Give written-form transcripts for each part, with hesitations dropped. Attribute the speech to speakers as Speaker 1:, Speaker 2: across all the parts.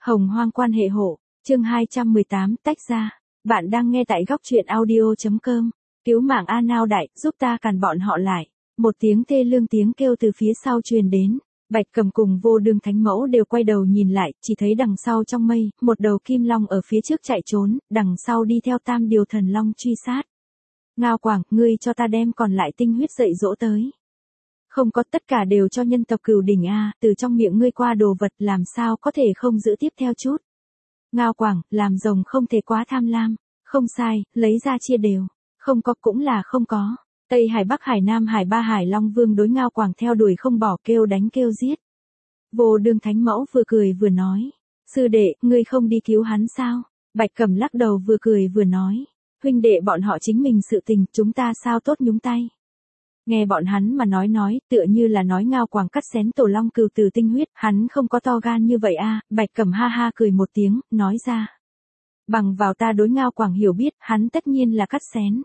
Speaker 1: Hồng hoang quan hệ hộ, chương 218, tách ra. Bạn đang nghe tại góc truyện audio.com. Cứu mạng A Nao đại, giúp ta càn bọn họ lại. Một tiếng thê lương tiếng kêu từ phía sau truyền đến. Bạch Cầm cùng Vô Đường Thánh Mẫu đều quay đầu nhìn lại, chỉ thấy đằng sau trong mây, một đầu kim long ở phía trước chạy trốn, đằng sau đi theo Tam Điều Thần Long truy sát. Ngao Quảng, ngươi cho ta đem còn lại tinh huyết dạy dỗ tới. Không có, tất cả đều cho nhân tộc Cửu Đỉnh a, từ trong miệng ngươi qua đồ vật làm sao có thể không giữ tiếp theo chút. Ngao Quảng, làm rồng không thể quá tham lam. Không sai, lấy ra chia đều. Không có cũng là không có. Tây Hải, Bắc Hải, Nam Hải, ba Hải Long Vương đối Ngao Quảng theo đuổi không bỏ, kêu đánh kêu giết. Vô Đường Thánh Mẫu vừa cười vừa nói. Sư đệ, ngươi không đi cứu hắn sao? Bạch Cầm lắc đầu vừa cười vừa nói. Huynh đệ bọn họ chính mình sự tình, chúng ta sao tốt nhúng tay. Nghe bọn hắn mà nói, tựa như là nói Ngao Quảng cắt xén Tổ Long Cừu Tử tinh huyết, hắn không có to gan như vậy a. Bạch Cầm ha ha cười một tiếng, nói ra. Bằng vào ta đối Ngao Quảng hiểu biết, hắn tất nhiên là cắt xén.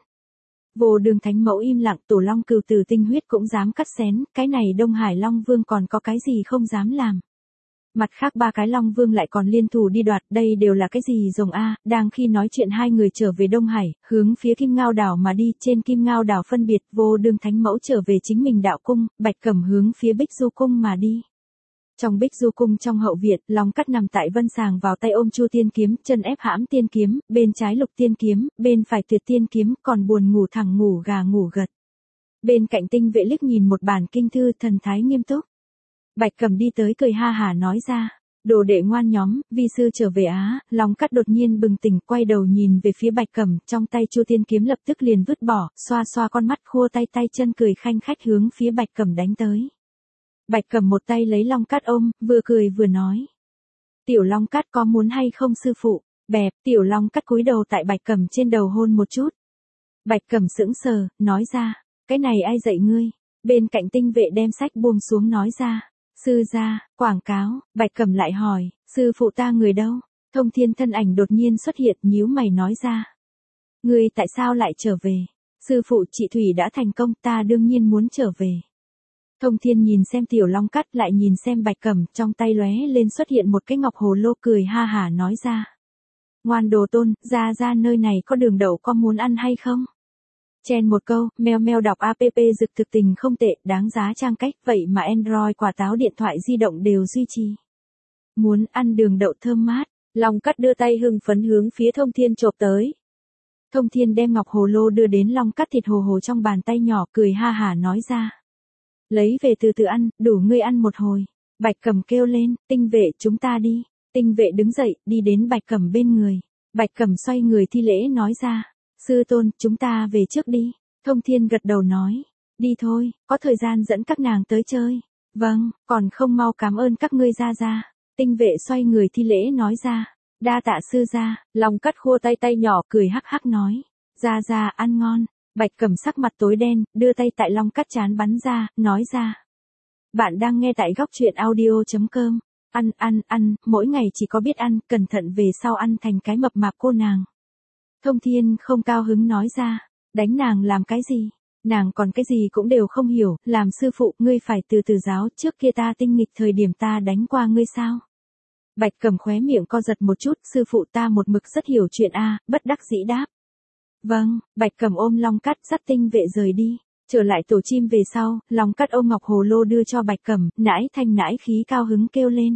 Speaker 1: Vô Đường Thánh Mẫu im lặng, Tổ Long Cừu Tử tinh huyết cũng dám cắt xén, cái này Đông Hải Long Vương còn có cái gì không dám làm. Mặt khác ba cái Long Vương lại còn liên thủ đi đoạt, đây đều là cái gì rồng a. Đang khi nói chuyện hai người trở về Đông Hải, hướng phía Kim Ngao đảo mà đi, trên Kim Ngao đảo phân biệt, Vô Đường Thánh Mẫu trở về chính mình đạo cung, Bạch Cầm hướng phía Bích Du cung mà đi. Trong Bích Du cung trong hậu viện, Long Cắt nằm tại vân sàng vào tay ôm Chu Tiên kiếm, chân ép Hãm Tiên kiếm, bên trái Lục Tiên kiếm, bên phải Tuyệt Tiên kiếm, còn buồn ngủ thẳng ngủ gà ngủ gật. Bên cạnh Tinh Vệ liếc nhìn một bản kinh thư, thần thái nghiêm túc. Bạch Cầm đi tới cười ha hả nói ra, đồ đệ ngoan nhóm, vi sư trở về á. Long Cắt đột nhiên bừng tỉnh, quay đầu nhìn về phía Bạch Cầm, trong tay Chu Tiên kiếm lập tức liền vứt bỏ, xoa xoa con mắt, khua tay chân cười khanh khách hướng phía Bạch Cầm đánh tới. Bạch Cầm một tay lấy Long Cắt ôm, vừa cười vừa nói. Tiểu Long Cắt có muốn hay không sư phụ? Bẹp, Tiểu Long Cắt cúi đầu tại Bạch Cầm trên đầu hôn một chút. Bạch Cầm sững sờ, nói ra, cái này ai dạy ngươi? Bên cạnh Tinh Vệ đem sách buông xuống nói ra. Sư gia, quảng cáo. Bạch Cầm lại hỏi, sư phụ ta người đâu? Thông Thiên thân ảnh đột nhiên xuất hiện, nhíu mày nói ra. Ngươi tại sao lại trở về? Sư phụ chị Thủy đã thành công, ta đương nhiên muốn trở về. Thông Thiên nhìn xem Tiểu Long Cắt, lại nhìn xem Bạch Cầm, trong tay lóe lên xuất hiện một cái ngọc hồ lô, cười ha hả nói ra. Ngoan đồ tôn, ra nơi này có đường đậu, có muốn ăn hay không? Chen một câu, meo đọc app dực thực tình không tệ, đáng giá trang cách, vậy mà Android quả táo điện thoại di động đều duy trì. Muốn ăn đường đậu thơm mát, Long Cắt đưa tay hưng phấn hướng phía Thông Thiên chộp tới. Thông Thiên đem ngọc hồ lô đưa đến Long Cắt thịt hồ trong bàn tay nhỏ, cười ha hả nói ra. Lấy về từ từ ăn, đủ ngươi ăn một hồi. Bạch Cầm kêu lên, Tinh Vệ chúng ta đi. Tinh Vệ đứng dậy, đi đến Bạch Cầm bên người. Bạch Cầm xoay người thi lễ nói ra. Sư tôn, chúng ta về trước đi. Thông Thiên gật đầu nói. Đi thôi, có thời gian dẫn các nàng tới chơi. Vâng, còn không mau cảm ơn các ngươi ra. Tinh Vệ xoay người thi lễ nói ra. Đa tạ sư gia. Long Cắt khua tay nhỏ, cười hắc hắc nói. Ra ăn ngon. Bạch Cầm sắc mặt tối đen, đưa tay tại Long Cắt trán bắn ra, nói ra. Bạn đang nghe tại góc truyện audio.com. Ăn, mỗi ngày chỉ có biết ăn, cẩn thận về sau ăn thành cái mập mạp cô nàng. Thông Thiên không cao hứng nói ra. Đánh nàng làm cái gì? Nàng còn cái gì cũng đều không hiểu, làm sư phụ, ngươi phải từ từ giáo, trước kia ta tinh nghịch thời điểm ta đánh qua ngươi sao? Bạch Cầm khóe miệng co giật một chút, sư phụ ta một mực rất hiểu chuyện a, bất đắc dĩ đáp. Vâng, Bạch Cầm ôm Long Cắt dắt Tinh Vệ rời đi. Trở lại tổ chim về sau, Long Cắt ôm ngọc hồ lô đưa cho Bạch Cầm, nãi thanh nãi khí cao hứng kêu lên.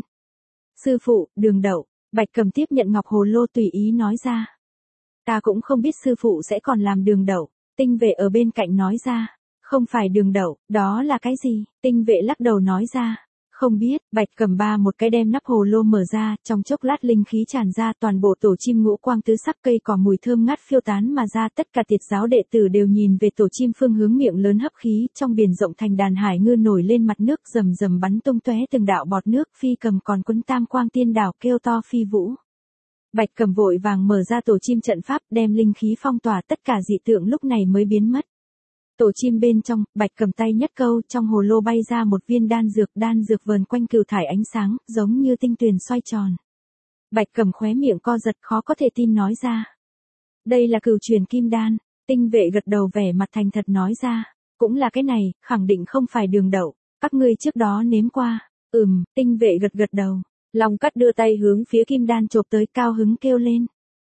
Speaker 1: Sư phụ, đường đậu. Bạch Cầm tiếp nhận ngọc hồ lô tùy ý nói ra. Ta cũng không biết sư phụ sẽ còn làm đường đậu. Tinh Vệ ở bên cạnh nói ra. Không phải đường đậu, đó là cái gì? Tinh Vệ lắc đầu nói ra. Không biết. Bạch Cầm ba một cái đem nắp hồ lô mở ra, trong chốc lát linh khí tràn ra, toàn bộ tổ chim ngũ quang tứ sắc, cây cỏ mùi thơm ngát phiêu tán mà ra, tất cả tiệt giáo đệ tử đều nhìn về tổ chim phương hướng, miệng lớn hấp khí, trong biển rộng thành đàn hải ngư nổi lên mặt nước, rầm bắn tung tóe từng đạo bọt nước, Phi Cầm còn quấn Tam Quang Tiên Đảo kêu to phi vũ. Bạch Cầm vội vàng mở ra tổ chim trận pháp, đem linh khí phong tỏa, tất cả dị tượng lúc này mới biến mất. Tổ chim bên trong, Bạch Cầm tay nhất câu, trong hồ lô bay ra một viên đan dược vờn quanh cửu thải ánh sáng, giống như tinh tuyền xoay tròn. Bạch Cầm khóe miệng co giật, khó có thể tin nói ra. Đây là cửu truyền kim đan. Tinh Vệ gật đầu vẻ mặt thành thật nói ra. Cũng là cái này, khẳng định không phải đường đậu. Các ngươi trước đó nếm qua. Tinh Vệ gật đầu. Long Cắt đưa tay hướng phía kim đan chộp tới, cao hứng kêu lên.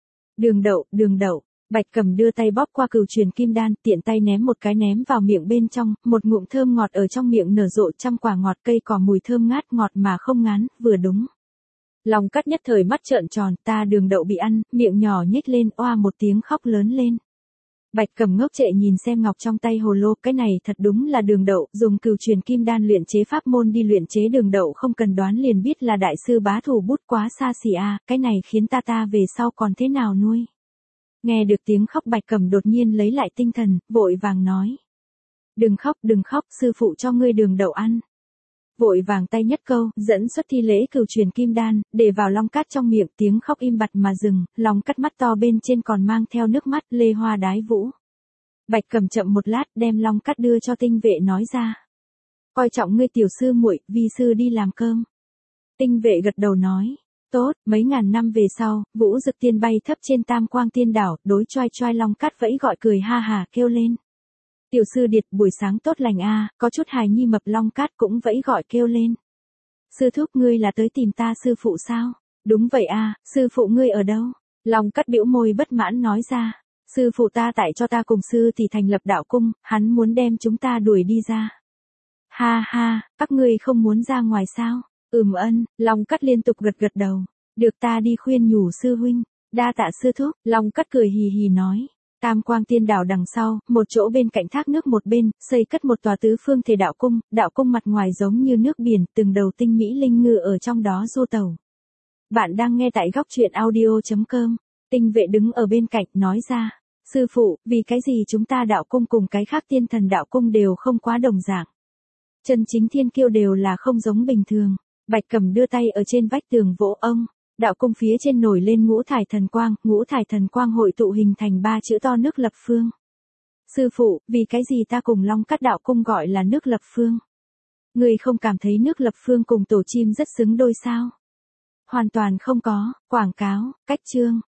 Speaker 1: Đường đậu. Bạch Cầm đưa tay bóp qua cửu truyền kim đan, tiện tay ném một cái ném vào miệng bên trong, một ngụm thơm ngọt ở trong miệng nở rộ, trăm quả ngọt cây cỏ mùi thơm ngát ngọt mà không ngán, vừa đúng. Long Cắt nhất thời mắt trợn tròn, ta đường đậu bị ăn, miệng nhỏ nhếch lên, oa một tiếng khóc lớn lên. Bạch Cầm ngốc trệ nhìn xem ngọc trong tay hồ lô, cái này thật đúng là đường đậu, dùng cửu truyền kim đan luyện chế pháp môn đi luyện chế đường đậu không cần đoán liền biết là đại sư bá thủ bút quá xa xỉ a, cái này khiến ta về sau còn thế nào nuôi. Nghe được tiếng khóc Bạch Cầm đột nhiên lấy lại tinh thần, vội vàng nói. Đừng khóc, sư phụ cho ngươi đường đậu ăn. Vội vàng tay nhất câu, dẫn xuất thi lễ cửu truyền kim đan, để vào Long Cát trong miệng, tiếng khóc im bặt mà dừng, Long Cát mắt to bên trên còn mang theo nước mắt, lê hoa đái vũ. Bạch Cầm chậm một lát, đem Long Cát đưa cho Tinh Vệ nói ra. Coi trọng ngươi tiểu sư muội, vi sư đi làm cơm. Tinh Vệ gật đầu nói. Tốt, mấy ngàn năm về sau, Vũ Dực Tiên bay thấp trên Tam Quang Tiên Đảo, đối choai Long Cát vẫy gọi cười ha hà kêu lên. Tiểu sư Điệt, buổi sáng tốt lành a, có chút hài nhi mập. Long Cát cũng vẫy gọi kêu lên. Sư thúc, ngươi là tới tìm ta sư phụ sao? Đúng vậy a, sư phụ ngươi ở đâu? Long Cát bĩu môi bất mãn nói ra. Sư phụ ta tại cho ta cùng sư thì thành lập đạo cung, hắn muốn đem chúng ta đuổi đi ra. Ha ha, các ngươi không muốn ra ngoài sao? Long Cát liên tục gật đầu. Được, ta đi khuyên nhủ sư huynh. Đa tạ sư thúc. Long Cát cười hì hì nói. Tam Quang Tiên Đảo đằng sau, một chỗ bên cạnh thác nước một bên, xây cất một tòa tứ phương thể đạo cung mặt ngoài giống như nước biển, từng đầu tinh mỹ linh ngư ở trong đó du tẩu. Bạn đang nghe tại góc truyện audio.com. Tinh Vệ đứng ở bên cạnh nói ra. Sư phụ, vì cái gì chúng ta đạo cung cùng cái khác tiên thần đạo cung đều không quá đồng dạng. Chân chính thiên kiêu đều là không giống bình thường. Bạch Cầm đưa tay ở trên vách tường vỗ ông. Đạo cung phía trên nổi lên ngũ thải thần quang hội tụ hình thành 3 chữ to nước lập phương. Sư phụ, vì cái gì ta cùng Long Cát đạo cung gọi là nước lập phương? Ngươi không cảm thấy nước lập phương cùng tổ chim rất xứng đôi sao? Hoàn toàn không có. Quảng cáo, cách chương.